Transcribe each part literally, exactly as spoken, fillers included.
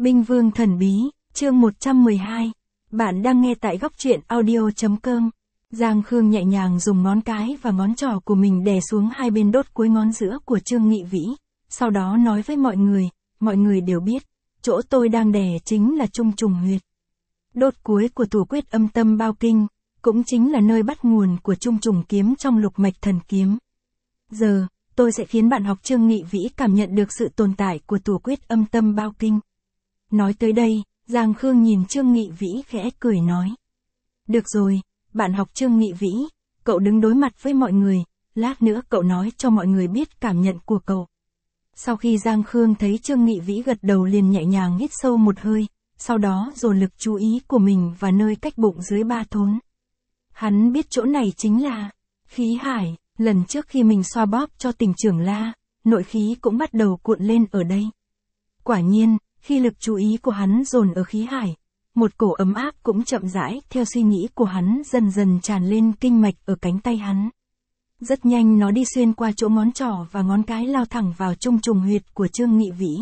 Binh Vương Thần Bí, chương một trăm mười hai. Bạn đang nghe tại góc truyện audio.com. Giang Khương nhẹ nhàng dùng ngón cái và ngón trỏ của mình đè xuống hai bên đốt cuối ngón giữa của Trương Nghị Vĩ, sau đó nói với mọi người, mọi người đều biết, chỗ tôi đang đè chính là trung trùng huyệt. Đốt cuối của thủ quyết âm tâm bao kinh, cũng chính là nơi bắt nguồn của trung trùng kiếm trong lục mạch thần kiếm. Giờ, tôi sẽ khiến bạn học Trương Nghị Vĩ cảm nhận được sự tồn tại của thủ quyết âm tâm bao kinh. Nói tới đây, Giang Khương nhìn Trương Nghị Vĩ khẽ cười nói. Được rồi, bạn học Trương Nghị Vĩ, cậu đứng đối mặt với mọi người, lát nữa cậu nói cho mọi người biết cảm nhận của cậu. Sau khi Giang Khương thấy Trương Nghị Vĩ gật đầu liền nhẹ nhàng hít sâu một hơi, sau đó dồn lực chú ý của mình vào nơi cách bụng dưới ba thốn. Hắn biết chỗ này chính là khí hải, lần trước khi mình xoa bóp cho Tỉnh Trưởng La, nội khí cũng bắt đầu cuộn lên ở đây. Quả nhiên, khi lực chú ý của hắn dồn ở khí hải, một cổ ấm áp cũng chậm rãi theo suy nghĩ của hắn dần dần tràn lên kinh mạch ở cánh tay hắn. Rất nhanh nó đi xuyên qua chỗ ngón trỏ và ngón cái lao thẳng vào trung trùng huyệt của Trương Nghị Vĩ.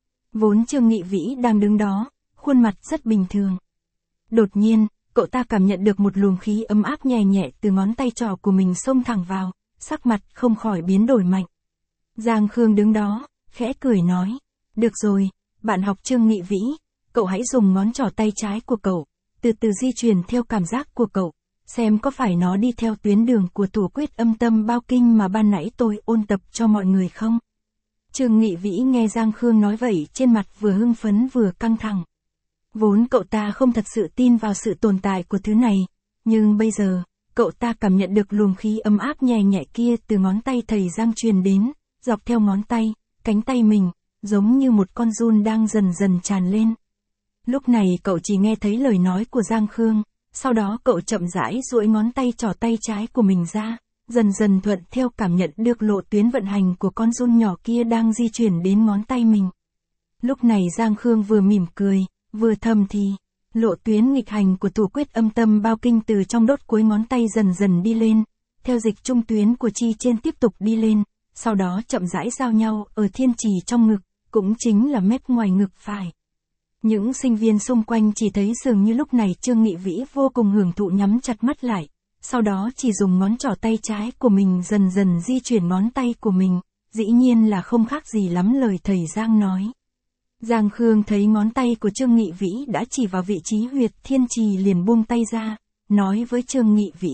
Vốn Trương Nghị Vĩ đang đứng đó, khuôn mặt rất bình thường. Đột nhiên, cậu ta cảm nhận được một luồng khí ấm áp nhẹ nhẹ từ ngón tay trỏ của mình xông thẳng vào, sắc mặt không khỏi biến đổi mạnh. Giang Khương đứng đó, khẽ cười nói, được rồi, bạn học Trương Nghị Vĩ, cậu hãy dùng ngón trỏ tay trái của cậu, từ từ di chuyển theo cảm giác của cậu, xem có phải nó đi theo tuyến đường của thủ quyết âm tâm bao kinh mà ban nãy tôi ôn tập cho mọi người không? Trương Nghị Vĩ nghe Giang Khương nói vậy trên mặt vừa hưng phấn vừa căng thẳng. Vốn cậu ta không thật sự tin vào sự tồn tại của thứ này, nhưng bây giờ, cậu ta cảm nhận được luồng khí ấm áp nhẹ nhẹ kia từ ngón tay thầy Giang truyền đến, dọc theo ngón tay, cánh tay mình, giống như một con giun đang dần dần tràn lên. Lúc này cậu chỉ nghe thấy lời nói của Giang Khương, sau đó cậu chậm rãi duỗi ngón tay trỏ tay trái của mình ra, dần dần thuận theo cảm nhận được lộ tuyến vận hành của con giun nhỏ kia đang di chuyển đến ngón tay mình. Lúc này Giang Khương vừa mỉm cười, vừa thầm thì, lộ tuyến nghịch hành của thủ quyết âm tâm bao kinh từ trong đốt cuối ngón tay dần dần đi lên, theo dịch trung tuyến của chi trên tiếp tục đi lên, sau đó chậm rãi giao nhau ở thiên trì trong ngực, cũng chính là mép ngoài ngực phải. Những sinh viên xung quanh chỉ thấy dường như lúc này Trương Nghị Vĩ vô cùng hưởng thụ nhắm chặt mắt lại, sau đó chỉ dùng ngón trỏ tay trái của mình dần dần di chuyển ngón tay của mình, dĩ nhiên là không khác gì lắm lời thầy Giang nói. Giang Khương thấy ngón tay của Trương Nghị Vĩ đã chỉ vào vị trí huyệt thiên trì liền buông tay ra, nói với Trương Nghị Vĩ.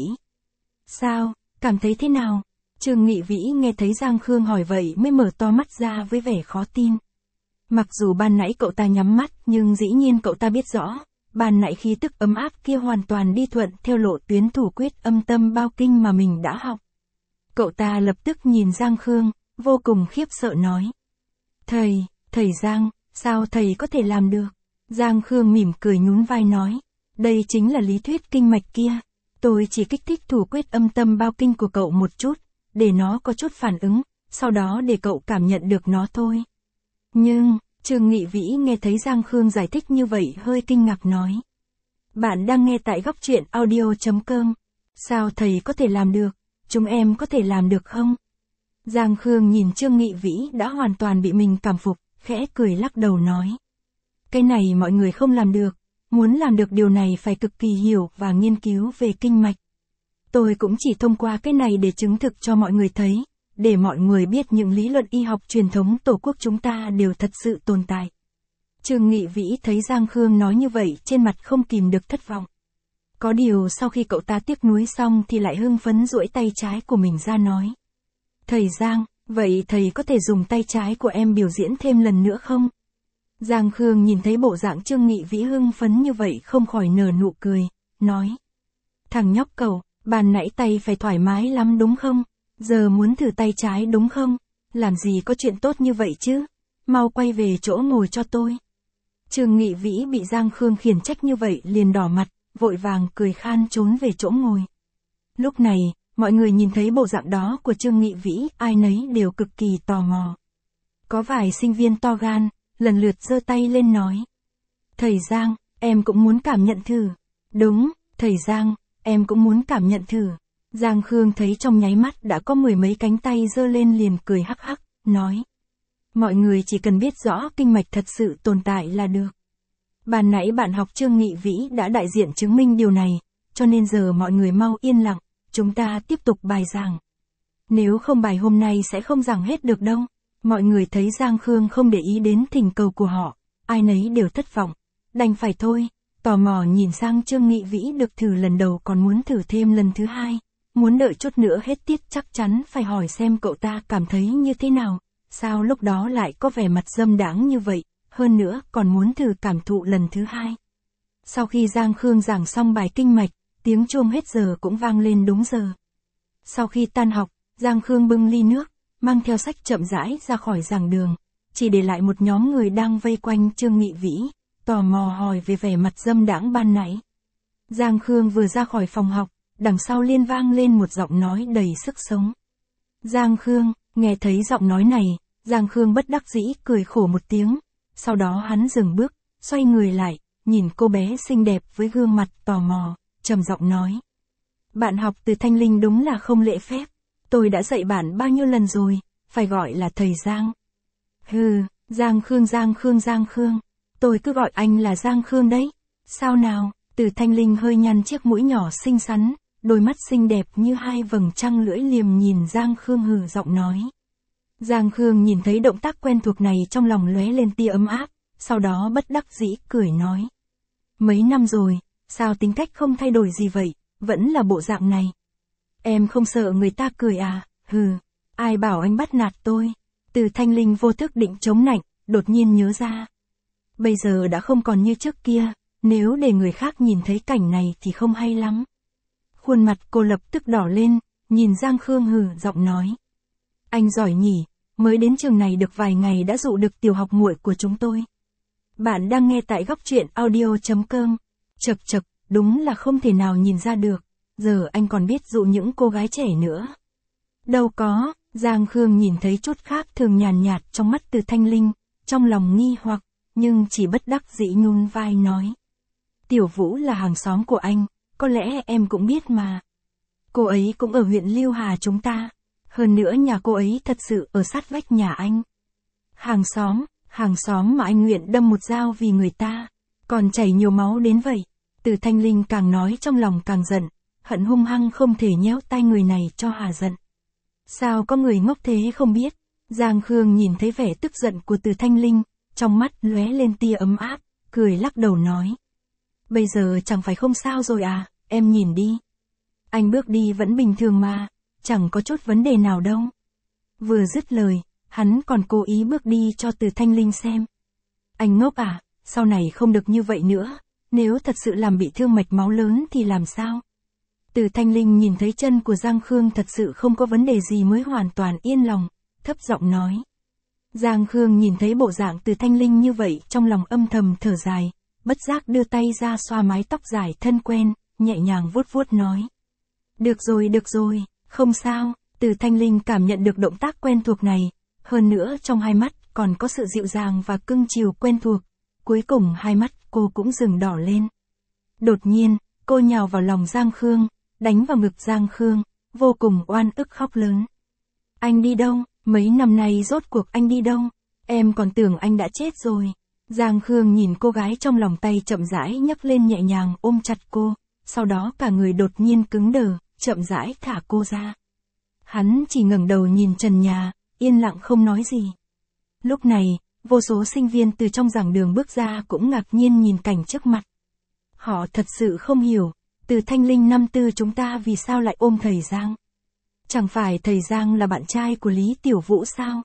Sao, cảm thấy thế nào? Trương Nghị Vĩ nghe thấy Giang Khương hỏi vậy mới mở to mắt ra với vẻ khó tin. Mặc dù ban nãy cậu ta nhắm mắt nhưng dĩ nhiên cậu ta biết rõ, ban nãy khí tức ấm áp kia hoàn toàn đi thuận theo lộ tuyến thủ quyết âm tâm bao kinh mà mình đã học. Cậu ta lập tức nhìn Giang Khương, vô cùng khiếp sợ nói. Thầy, thầy Giang, sao thầy có thể làm được? Giang Khương mỉm cười nhún vai nói. Đây chính là lý thuyết kinh mạch kia. Tôi chỉ kích thích thủ quyết âm tâm bao kinh của cậu một chút, để nó có chút phản ứng, sau đó để cậu cảm nhận được nó thôi. Nhưng, Trương Nghị Vĩ nghe thấy Giang Khương giải thích như vậy hơi kinh ngạc nói. Bạn đang nghe tại góc truyện audio.com. Sao thầy có thể làm được? Chúng em có thể làm được không? Giang Khương nhìn Trương Nghị Vĩ đã hoàn toàn bị mình cảm phục, khẽ cười lắc đầu nói. Cái này mọi người không làm được, muốn làm được điều này phải cực kỳ hiểu và nghiên cứu về kinh mạch. Tôi cũng chỉ thông qua cái này để chứng thực cho mọi người thấy, để mọi người biết những lý luận y học truyền thống tổ quốc chúng ta đều thật sự tồn tại. Trương Nghị Vĩ thấy Giang Khương nói như vậy trên mặt không kìm được thất vọng. Có điều sau khi cậu ta tiếc nuối xong thì lại hưng phấn duỗi tay trái của mình ra nói. Thầy Giang, vậy thầy có thể dùng tay trái của em biểu diễn thêm lần nữa không? Giang Khương nhìn thấy bộ dạng Trương Nghị Vĩ hưng phấn như vậy không khỏi nở nụ cười, nói. Thằng nhóc cậu, ban nãy tay phải thoải mái lắm đúng không? Giờ muốn thử tay trái đúng không? Làm gì có chuyện tốt như vậy chứ? Mau quay về chỗ ngồi cho tôi. Trương Nghị Vĩ bị Giang Khương khiển trách như vậy liền đỏ mặt, vội vàng cười khan trốn về chỗ ngồi. Lúc này, mọi người nhìn thấy bộ dạng đó của Trương Nghị Vĩ, ai nấy đều cực kỳ tò mò. Có vài sinh viên to gan, lần lượt giơ tay lên nói. Thầy Giang, em cũng muốn cảm nhận thử. Đúng, thầy Giang, em cũng muốn cảm nhận thử. Giang Khương thấy trong nháy mắt đã có mười mấy cánh tay giơ lên liền cười hắc hắc, nói. mọi người chỉ cần biết rõ kinh mạch thật sự tồn tại là được. Ban nãy bạn học Trương Nghị Vĩ đã đại diện chứng minh điều này, cho nên giờ mọi người mau yên lặng, chúng ta tiếp tục bài giảng. Nếu không bài hôm nay sẽ không giảng hết được đâu. Mọi người thấy Giang Khương không để ý đến thỉnh cầu của họ, ai nấy đều thất vọng, đành phải thôi, tò mò nhìn sang Trương Nghị Vĩ được thử lần đầu còn muốn thử thêm lần thứ hai, muốn đợi chút nữa hết tiết chắc chắn phải hỏi xem cậu ta cảm thấy như thế nào, sao lúc đó lại có vẻ mặt dâm đãng như vậy, hơn nữa còn muốn thử cảm thụ lần thứ hai. Sau khi Giang Khương giảng xong bài kinh mạch, tiếng chuông hết giờ cũng vang lên đúng giờ. Sau khi tan học, Giang Khương bưng ly nước, mang theo sách chậm rãi ra khỏi giảng đường, chỉ để lại một nhóm người đang vây quanh Trương Nghị Vĩ, tò mò hỏi về vẻ mặt dâm đãng ban nãy. Giang Khương vừa ra khỏi phòng học, đằng sau liên vang lên một giọng nói đầy sức sống. Giang Khương, nghe thấy giọng nói này, Giang Khương bất đắc dĩ cười khổ một tiếng, sau đó hắn dừng bước, xoay người lại, nhìn cô bé xinh đẹp với gương mặt tò mò, trầm giọng nói. Bạn học Từ Thanh Linh đúng là không lễ phép, tôi đã dạy bạn bao nhiêu lần rồi, phải gọi là thầy Giang. Hừ, Giang Khương Giang Khương Giang Khương, tôi cứ gọi anh là Giang Khương đấy. Sao nào? Từ Thanh Linh hơi nhăn chiếc mũi nhỏ xinh xắn, đôi mắt xinh đẹp như hai vầng trăng lưỡi liềm nhìn Giang Khương hừ giọng nói. Giang Khương nhìn thấy động tác quen thuộc này trong lòng lóe lên tia ấm áp, sau đó bất đắc dĩ cười nói. Mấy năm rồi, sao tính cách không thay đổi gì vậy, vẫn là bộ dạng này. Em không sợ người ta cười à, hừ, ai bảo anh bắt nạt tôi. Từ Thanh Linh vô thức định chống nạnh, đột nhiên nhớ ra. Bây giờ đã không còn như trước kia, nếu để người khác nhìn thấy cảnh này thì không hay lắm. Khuôn mặt cô lập tức đỏ lên, nhìn Giang Khương hừ giọng nói. Anh giỏi nhỉ, mới đến trường này được vài ngày đã dụ được tiểu học muội của chúng tôi. Bạn đang nghe tại góc truyện audio chấm com. Chật chật, đúng là không thể nào nhìn ra được, giờ anh còn biết dụ những cô gái trẻ nữa. Đâu có, Giang Khương nhìn thấy chút khác thường nhàn nhạt trong mắt Từ Thanh Linh, trong lòng nghi hoặc, nhưng chỉ bất đắc dĩ nhún vai nói. Tiểu Vũ là hàng xóm của anh, có lẽ em cũng biết mà. Cô ấy cũng ở huyện Lưu Hà chúng ta, hơn nữa nhà cô ấy thật sự ở sát vách nhà anh. Hàng xóm, hàng xóm mà anh nguyện đâm một dao vì người ta, còn chảy nhiều máu đến vậy. Từ Thanh Linh càng nói trong lòng càng giận, hận hung hăng không thể nhéo tay người này cho hà giận. Sao có người ngốc thế không biết? Giang Khương nhìn thấy vẻ tức giận của Từ Thanh Linh, trong mắt lóe lên tia ấm áp, cười lắc đầu nói. Bây giờ chẳng phải không sao rồi à, em nhìn đi. Anh bước đi vẫn bình thường mà, chẳng có chút vấn đề nào đâu. Vừa dứt lời, hắn còn cố ý bước đi cho Từ Thanh Linh xem. Anh ngốc à, sau này không được như vậy nữa, nếu thật sự làm bị thương mạch máu lớn thì làm sao? Từ Thanh Linh nhìn thấy chân của Giang Khương thật sự không có vấn đề gì mới hoàn toàn yên lòng, thấp giọng nói. Giang Khương nhìn thấy bộ dạng Từ Thanh Linh như vậy trong lòng âm thầm thở dài, bất giác đưa tay ra xoa mái tóc dài thân quen, nhẹ nhàng vuốt vuốt nói. Được rồi được rồi, không sao. Từ Thanh Linh cảm nhận được động tác quen thuộc này, hơn nữa trong hai mắt còn có sự dịu dàng và cưng chiều quen thuộc, cuối cùng hai mắt cô cũng dừng đỏ lên. Đột nhiên, cô nhào vào lòng Giang Khương, đánh vào ngực Giang Khương, vô cùng oan ức khóc lớn. Anh đi đâu, mấy năm nay rốt cuộc anh đi đâu, em còn tưởng anh đã chết rồi. Giang Khương nhìn cô gái trong lòng tay chậm rãi nhấc lên nhẹ nhàng ôm chặt cô, sau đó cả người đột nhiên cứng đờ, chậm rãi thả cô ra. Hắn chỉ ngẩng đầu nhìn trần nhà, yên lặng không nói gì. Lúc này, vô số sinh viên từ trong giảng đường bước ra cũng ngạc nhiên nhìn cảnh trước mặt. Họ thật sự không hiểu, Từ Thanh Linh năm tư chúng ta vì sao lại ôm thầy Giang. Chẳng phải thầy Giang là bạn trai của Lý Tiểu Vũ sao?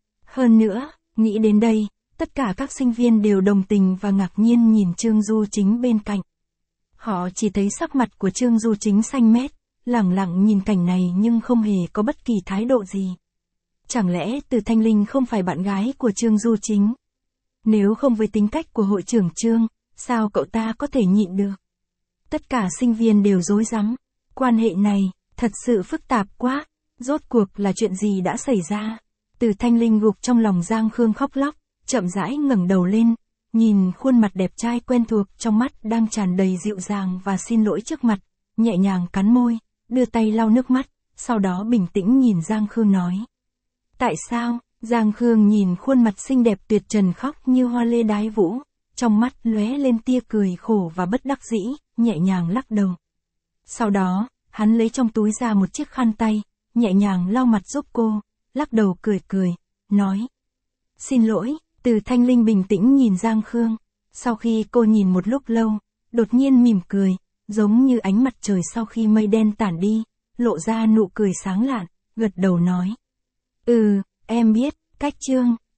Hơn nữa, nghĩ đến đây, tất cả các sinh viên đều đồng tình và ngạc nhiên nhìn Trương Du Chính bên cạnh. Họ chỉ thấy sắc mặt của Trương Du Chính xanh mét, lẳng lặng nhìn cảnh này nhưng không hề có bất kỳ thái độ gì. Chẳng lẽ Từ Thanh Linh không phải bạn gái của Trương Du Chính? Nếu không với tính cách của hội trưởng Trương, sao cậu ta có thể nhịn được? Tất cả sinh viên đều rối rắm. Quan hệ này, thật sự phức tạp quá. Rốt cuộc là chuyện gì đã xảy ra? Từ Thanh Linh gục trong lòng Giang Khương khóc lóc, chậm rãi ngẩng đầu lên, nhìn khuôn mặt đẹp trai quen thuộc trong mắt đang tràn đầy dịu dàng và xin lỗi trước mặt, nhẹ nhàng cắn môi, đưa tay lau nước mắt, sau đó bình tĩnh nhìn Giang Khương nói. Tại sao, Giang Khương nhìn khuôn mặt xinh đẹp tuyệt trần khóc như hoa lê đái vũ, trong mắt lóe lên tia cười khổ và bất đắc dĩ, nhẹ nhàng lắc đầu. Sau đó, hắn lấy trong túi ra một chiếc khăn tay, nhẹ nhàng lau mặt giúp cô, lắc đầu cười cười, nói. Xin lỗi, Từ Thanh Linh bình tĩnh nhìn Giang Khương. Sau khi cô nhìn một lúc lâu, đột nhiên mỉm cười, giống như ánh mặt trời sau khi mây đen tản đi, lộ ra nụ cười sáng lạn, gật đầu nói. Ừ, em biết, cách Trương